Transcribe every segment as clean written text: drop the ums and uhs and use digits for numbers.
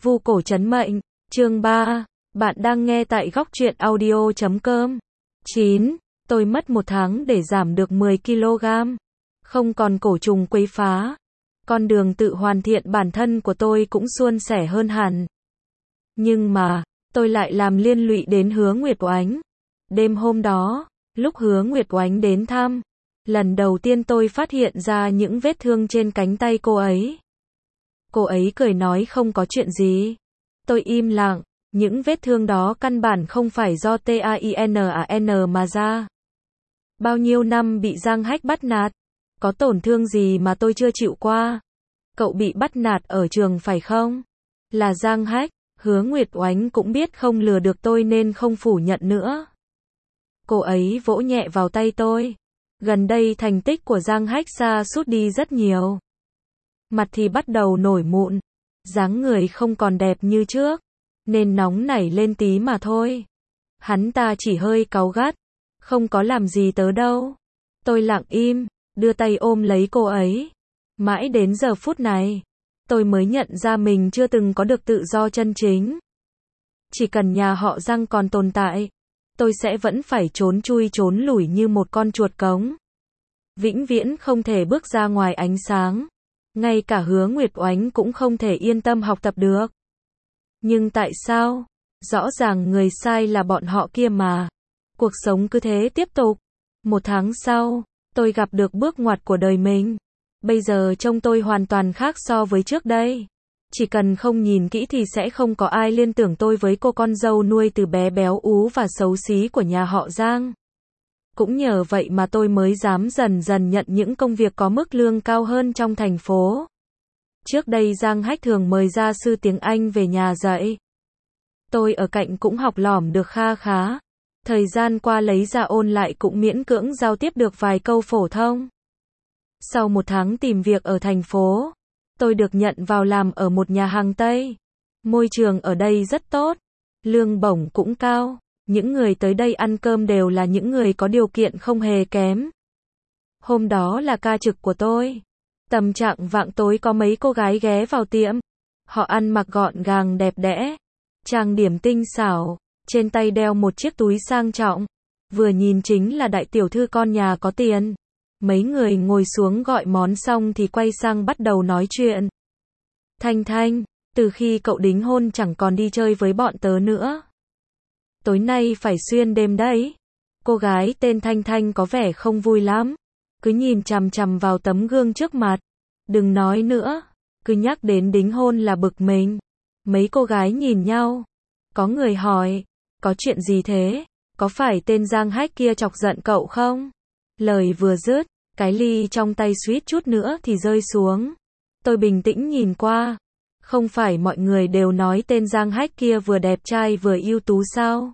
Vu cổ trấn mệnh, chương 3, bạn đang nghe tại góc truyện audio.com. 9. Tôi mất 1 tháng để giảm được 10 kg. Không còn cổ trùng quấy phá. Con đường tự hoàn thiện bản thân của tôi cũng suôn sẻ hơn hẳn. Nhưng mà, tôi lại làm liên lụy đến Hứa Nguyệt Oánh. Đêm hôm đó, lúc Hứa Nguyệt Oánh đến thăm, lần đầu tiên tôi phát hiện ra những vết thương trên cánh tay cô ấy. Cô ấy cười nói không có chuyện gì. Tôi im lặng, những vết thương đó căn bản không phải do TAINAN mà ra. Bao nhiêu năm bị Giang Hách bắt nạt, có tổn thương gì mà tôi chưa chịu qua. Cậu bị bắt nạt ở trường phải không? Là Giang Hách, Hứa Nguyệt Oánh cũng biết không lừa được tôi nên không phủ nhận nữa. Cô ấy vỗ nhẹ vào tay tôi. Gần đây thành tích của Giang Hách sa sút đi rất nhiều. Mặt thì bắt đầu nổi mụn, dáng người không còn đẹp như trước, nên nóng nảy lên tí mà thôi. Hắn ta chỉ hơi cáu gắt, không có làm gì tớ đâu. Tôi lặng im, đưa tay ôm lấy cô ấy. Mãi đến giờ phút này, tôi mới nhận ra mình chưa từng có được tự do chân chính. Chỉ cần nhà họ Giang còn tồn tại, tôi sẽ vẫn phải trốn chui trốn lủi như một con chuột cống. Vĩnh viễn không thể bước ra ngoài ánh sáng. Ngay cả Hứa Nguyệt Oánh cũng không thể yên tâm học tập được. Nhưng tại sao? Rõ ràng người sai là bọn họ kia mà. Cuộc sống cứ thế tiếp tục. 1 tháng sau, tôi gặp được bước ngoặt của đời mình. Bây giờ trông tôi hoàn toàn khác so với trước đây. Chỉ cần không nhìn kỹ thì sẽ không có ai liên tưởng tôi với cô con dâu nuôi từ bé béo ú và xấu xí của nhà họ Giang. Cũng nhờ vậy mà tôi mới dám dần dần nhận những công việc có mức lương cao hơn trong thành phố. Trước đây Giang Hách thường mời gia sư tiếng Anh về nhà dạy. Tôi ở cạnh cũng học lỏm được kha khá. Thời gian qua lấy ra ôn lại cũng miễn cưỡng giao tiếp được vài câu phổ thông. Sau 1 tháng tìm việc ở thành phố, tôi được nhận vào làm ở một nhà hàng Tây. Môi trường ở đây rất tốt, lương bổng cũng cao. Những người tới đây ăn cơm đều là những người có điều kiện không hề kém. Hôm đó là ca trực của tôi. Tầm trạng vạng tối có mấy cô gái ghé vào tiệm. Họ ăn mặc gọn gàng đẹp đẽ, trang điểm tinh xảo, trên tay đeo một chiếc túi sang trọng. Vừa nhìn chính là đại tiểu thư con nhà có tiền. Mấy người ngồi xuống gọi món xong thì quay sang bắt đầu nói chuyện. Thanh Thanh, từ khi cậu đính hôn chẳng còn đi chơi với bọn tớ nữa. Tối nay phải xuyên đêm đấy. Cô gái tên Thanh Thanh có vẻ không vui lắm. Cứ nhìn chằm chằm vào tấm gương trước mặt. Đừng nói nữa. Cứ nhắc đến đính hôn là bực mình. Mấy cô gái nhìn nhau. Có người hỏi. Có chuyện gì thế? Có phải tên Giang Hách kia chọc giận cậu không? Lời vừa dứt, cái ly trong tay suýt chút nữa thì rơi xuống. Tôi bình tĩnh nhìn qua. Không phải mọi người đều nói tên Giang Hách kia vừa đẹp trai vừa ưu tú sao?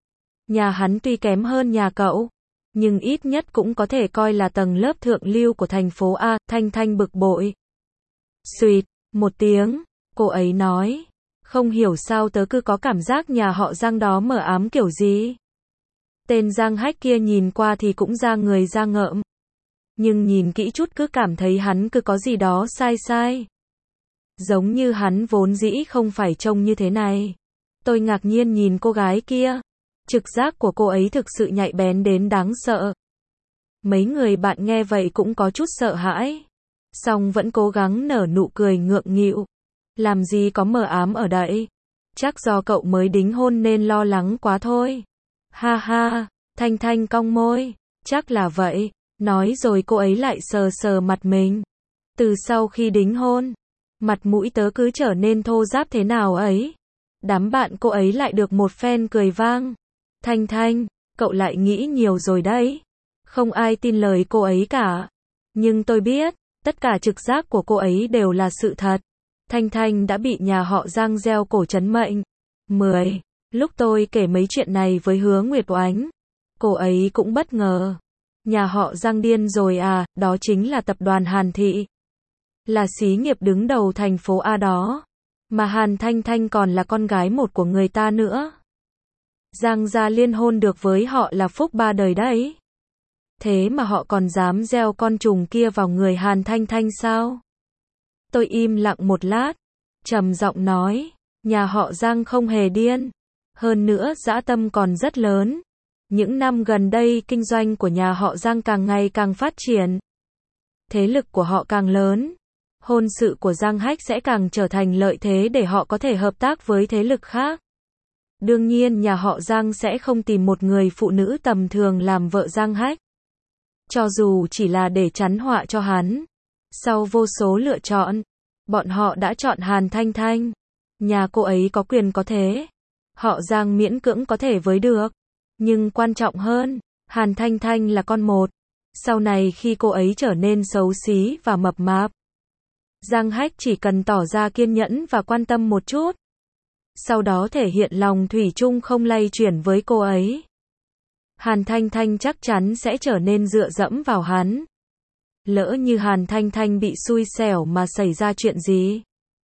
Nhà hắn tuy kém hơn nhà cậu, nhưng ít nhất cũng có thể coi là tầng lớp thượng lưu của thành phố A. Thanh Thanh bực bội. Xuyệt, một tiếng, cô ấy nói. Không hiểu sao tớ cứ có cảm giác nhà họ Giang đó mờ ám kiểu gì. Tên Giang Hách kia nhìn qua thì cũng ra người ra ngợm. Nhưng nhìn kỹ chút cứ cảm thấy hắn cứ có gì đó sai sai. Giống như hắn vốn dĩ không phải trông như thế này. Tôi ngạc nhiên nhìn cô gái kia. Trực giác của cô ấy thực sự nhạy bén đến đáng sợ. Mấy người bạn nghe vậy cũng có chút sợ hãi. Song vẫn cố gắng nở nụ cười ngượng nghịu. Làm gì có mờ ám ở đây. Chắc do cậu mới đính hôn nên lo lắng quá thôi. Ha ha, Thanh Thanh cong môi. Chắc là vậy. Nói rồi cô ấy lại sờ sờ mặt mình. Từ sau khi đính hôn, mặt mũi tớ cứ trở nên thô ráp thế nào ấy. Đám bạn cô ấy lại được một phen cười vang. Thanh Thanh, cậu lại nghĩ nhiều rồi đấy. Không ai tin lời cô ấy cả. Nhưng tôi biết, tất cả trực giác của cô ấy đều là sự thật. Thanh Thanh đã bị nhà họ Giang gieo cổ trấn mệnh. 10. Lúc tôi kể mấy chuyện này với Hứa Nguyệt Oánh, cô ấy cũng bất ngờ. Nhà họ Giang điên rồi à, đó chính là tập đoàn Hàn Thị. Là xí nghiệp đứng đầu thành phố A đó. Mà Hàn Thanh Thanh còn là con gái một của người ta nữa. Giang gia liên hôn được với họ là phúc 3 đời đấy. Thế mà họ còn dám gieo con trùng kia vào người Hàn Thanh Thanh sao? Tôi im lặng một lát, trầm giọng nói, Nhà họ Giang không hề điên. Hơn nữa dã tâm còn rất lớn. Những năm gần đây kinh doanh của nhà họ Giang càng ngày càng phát triển. Thế lực của họ càng lớn. Hôn sự của Giang Hách sẽ càng trở thành lợi thế để họ có thể hợp tác với thế lực khác. Đương nhiên nhà họ Giang sẽ không tìm một người phụ nữ tầm thường làm vợ Giang Hách. Cho dù chỉ là để chắn họa cho hắn. Sau vô số lựa chọn, bọn họ đã chọn Hàn Thanh Thanh. Nhà cô ấy có quyền có thế. Họ Giang miễn cưỡng có thể với được. Nhưng quan trọng hơn, Hàn Thanh Thanh là con một. Sau này khi cô ấy trở nên xấu xí và mập mạp, Giang Hách chỉ cần tỏ ra kiên nhẫn và quan tâm một chút. Sau đó thể hiện lòng thủy chung không lay chuyển với cô ấy. Hàn Thanh Thanh chắc chắn sẽ trở nên dựa dẫm vào hắn. Lỡ như Hàn Thanh Thanh bị xui xẻo mà xảy ra chuyện gì,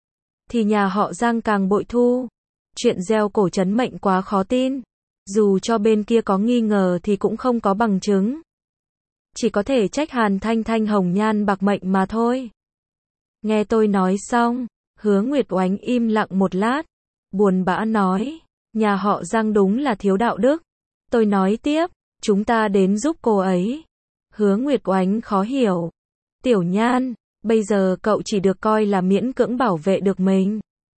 thì nhà họ Giang càng bội thu. Chuyện gieo cổ trấn mệnh quá khó tin. Dù cho bên kia có nghi ngờ thì cũng không có bằng chứng. Chỉ có thể trách Hàn Thanh Thanh hồng nhan bạc mệnh mà thôi. Nghe tôi nói xong, Hứa Nguyệt Oánh im lặng một lát, buồn bã nói, nhà họ Giang đúng là thiếu đạo đức. Tôi nói tiếp, chúng ta đến giúp cô ấy. Hứa Nguyệt Oánh khó hiểu. Tiểu Nhan, bây giờ cậu chỉ được coi là miễn cưỡng bảo vệ được mình.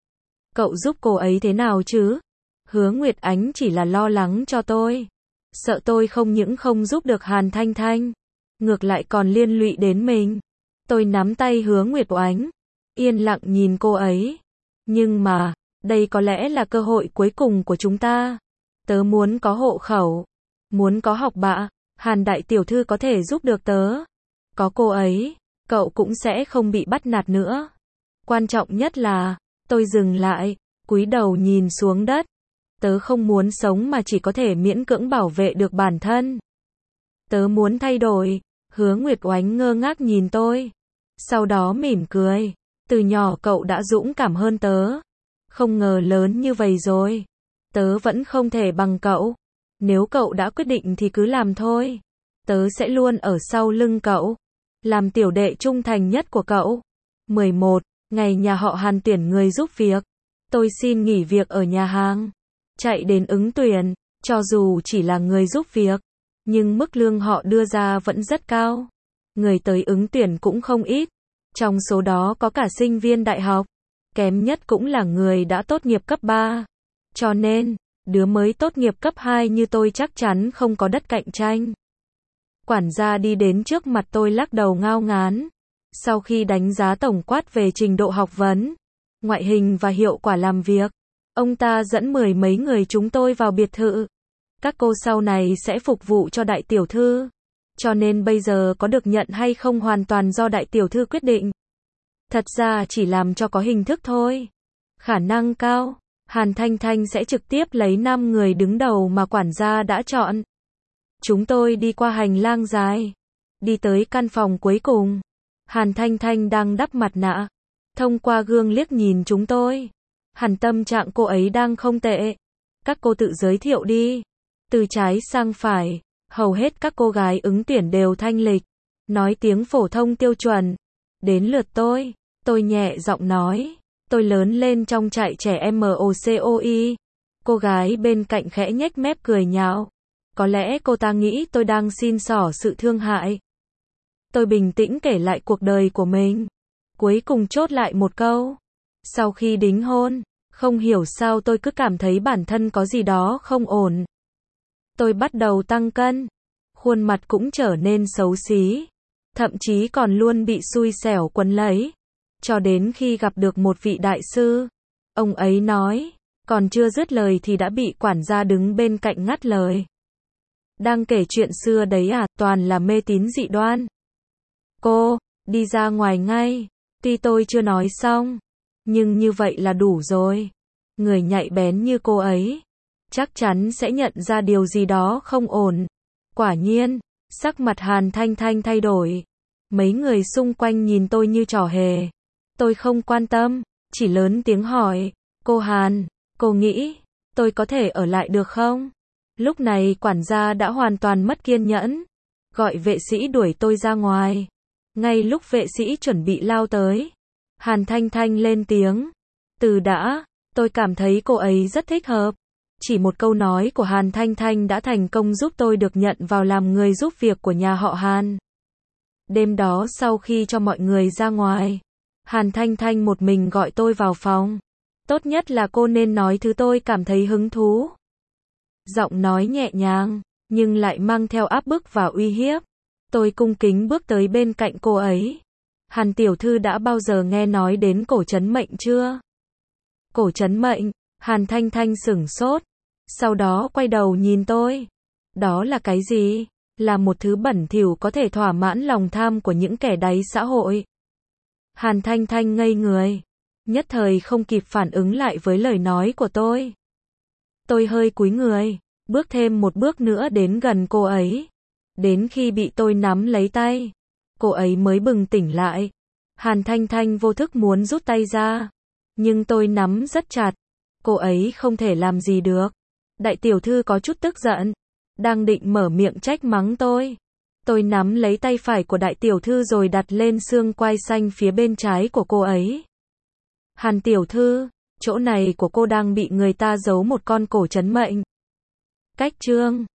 Cậu giúp cô ấy thế nào chứ? Hứa Nguyệt Ánh chỉ là lo lắng cho tôi. Sợ tôi không những không giúp được Hàn Thanh Thanh, ngược lại còn liên lụy đến mình. Tôi nắm tay Hứa Nguyệt Oánh, yên lặng nhìn cô ấy. Nhưng mà, đây có lẽ là cơ hội cuối cùng của chúng ta. Tớ muốn có hộ khẩu, muốn có học bạ, Hàn đại tiểu thư có thể giúp được tớ. Có cô ấy, cậu cũng sẽ không bị bắt nạt nữa. Quan trọng nhất là, tôi dừng lại, cúi đầu nhìn xuống đất. Tớ không muốn sống mà chỉ có thể miễn cưỡng bảo vệ được bản thân. Tớ muốn thay đổi. Hứa Nguyệt Oánh ngơ ngác nhìn tôi. Sau đó mỉm cười. Từ nhỏ cậu đã dũng cảm hơn tớ. Không ngờ lớn như vậy rồi. Tớ vẫn không thể bằng cậu. Nếu cậu đã quyết định thì cứ làm thôi. Tớ sẽ luôn ở sau lưng cậu. Làm tiểu đệ trung thành nhất của cậu. 11. Ngày nhà họ Hàn tuyển người giúp việc. Tôi xin nghỉ việc ở nhà hàng. Chạy đến ứng tuyển. Cho dù chỉ là người giúp việc, nhưng mức lương họ đưa ra vẫn rất cao. Người tới ứng tuyển cũng không ít. Trong số đó có cả sinh viên đại học. Kém nhất cũng là người đã tốt nghiệp cấp 3. Cho nên, đứa mới tốt nghiệp cấp 2 như tôi chắc chắn không có đất cạnh tranh. Quản gia đi đến trước mặt tôi lắc đầu ngao ngán. Sau khi đánh giá tổng quát về trình độ học vấn, ngoại hình và hiệu quả làm việc, ông ta dẫn 10 mấy người chúng tôi vào biệt thự. Các cô sau này sẽ phục vụ cho đại tiểu thư. Cho nên bây giờ có được nhận hay không hoàn toàn do đại tiểu thư quyết định. Thật ra chỉ làm cho có hình thức thôi. Khả năng cao, Hàn Thanh Thanh sẽ trực tiếp lấy 5 người đứng đầu mà quản gia đã chọn. Chúng tôi đi qua hành lang dài, đi tới căn phòng cuối cùng. Hàn Thanh Thanh đang đắp mặt nạ, thông qua gương liếc nhìn chúng tôi. Hẳn tâm trạng cô ấy đang không tệ. Các cô tự giới thiệu đi. Từ trái sang phải, hầu hết các cô gái ứng tuyển đều thanh lịch, nói tiếng phổ thông tiêu chuẩn. Đến lượt tôi nhẹ giọng nói, tôi lớn lên trong trại trẻ MOCOI. Cô gái bên cạnh khẽ nhếch mép cười nhạo. Có lẽ cô ta nghĩ tôi đang xin xỏ sự thương hại. Tôi bình tĩnh kể lại cuộc đời của mình. Cuối cùng chốt lại một câu. Sau khi đính hôn, không hiểu sao tôi cứ cảm thấy bản thân có gì đó không ổn. Tôi bắt đầu tăng cân. Khuôn mặt cũng trở nên xấu xí. Thậm chí còn luôn bị xui xẻo quấn lấy. Cho đến khi gặp được một vị đại sư. Ông ấy nói, còn chưa dứt lời thì đã bị quản gia đứng bên cạnh ngắt lời. Đang kể chuyện xưa đấy à, toàn là mê tín dị đoan. Cô, đi ra ngoài ngay. Tuy tôi chưa nói xong, nhưng như vậy là đủ rồi. Người nhạy bén như cô ấy, chắc chắn sẽ nhận ra điều gì đó không ổn. Quả nhiên, sắc mặt Hàn Thanh Thanh thay đổi. Mấy người xung quanh nhìn tôi như trò hề. Tôi không quan tâm, chỉ lớn tiếng hỏi, cô Hàn, cô nghĩ, tôi có thể ở lại được không? Lúc này quản gia đã hoàn toàn mất kiên nhẫn, gọi vệ sĩ đuổi tôi ra ngoài. Ngay lúc vệ sĩ chuẩn bị lao tới, Hàn Thanh Thanh lên tiếng, từ đã, Tôi cảm thấy cô ấy rất thích hợp. Chỉ một câu nói của Hàn Thanh Thanh đã thành công giúp tôi được nhận vào làm người giúp việc của nhà họ Hàn. Đêm đó sau khi cho mọi người ra ngoài, Hàn Thanh Thanh một mình gọi tôi vào phòng. Tốt nhất là cô nên nói thứ tôi cảm thấy hứng thú. Giọng nói nhẹ nhàng, nhưng lại mang theo áp bức và uy hiếp. Tôi cung kính bước tới bên cạnh cô ấy. Hàn tiểu thư đã bao giờ nghe nói đến cổ trấn mệnh chưa? Cổ trấn mệnh, Hàn Thanh Thanh sửng sốt. Sau đó quay đầu nhìn tôi. Đó là cái gì? Là một thứ bẩn thỉu có thể thỏa mãn lòng tham của những kẻ đáy xã hội. Hàn Thanh Thanh ngây người. Nhất thời không kịp phản ứng lại với lời nói của tôi. Tôi hơi cúi người, bước thêm một bước nữa đến gần cô ấy. Đến khi bị tôi nắm lấy tay, cô ấy mới bừng tỉnh lại. Hàn Thanh Thanh vô thức muốn rút tay ra, nhưng tôi nắm rất chặt. Cô ấy không thể làm gì được. Đại tiểu thư có chút tức giận, đang định mở miệng trách mắng tôi. Tôi nắm lấy tay phải của đại tiểu thư rồi đặt lên xương quai xanh phía bên trái của cô ấy. Hàn tiểu thư, chỗ này của cô đang bị người ta giấu một con cổ trấn mệnh. Cách chương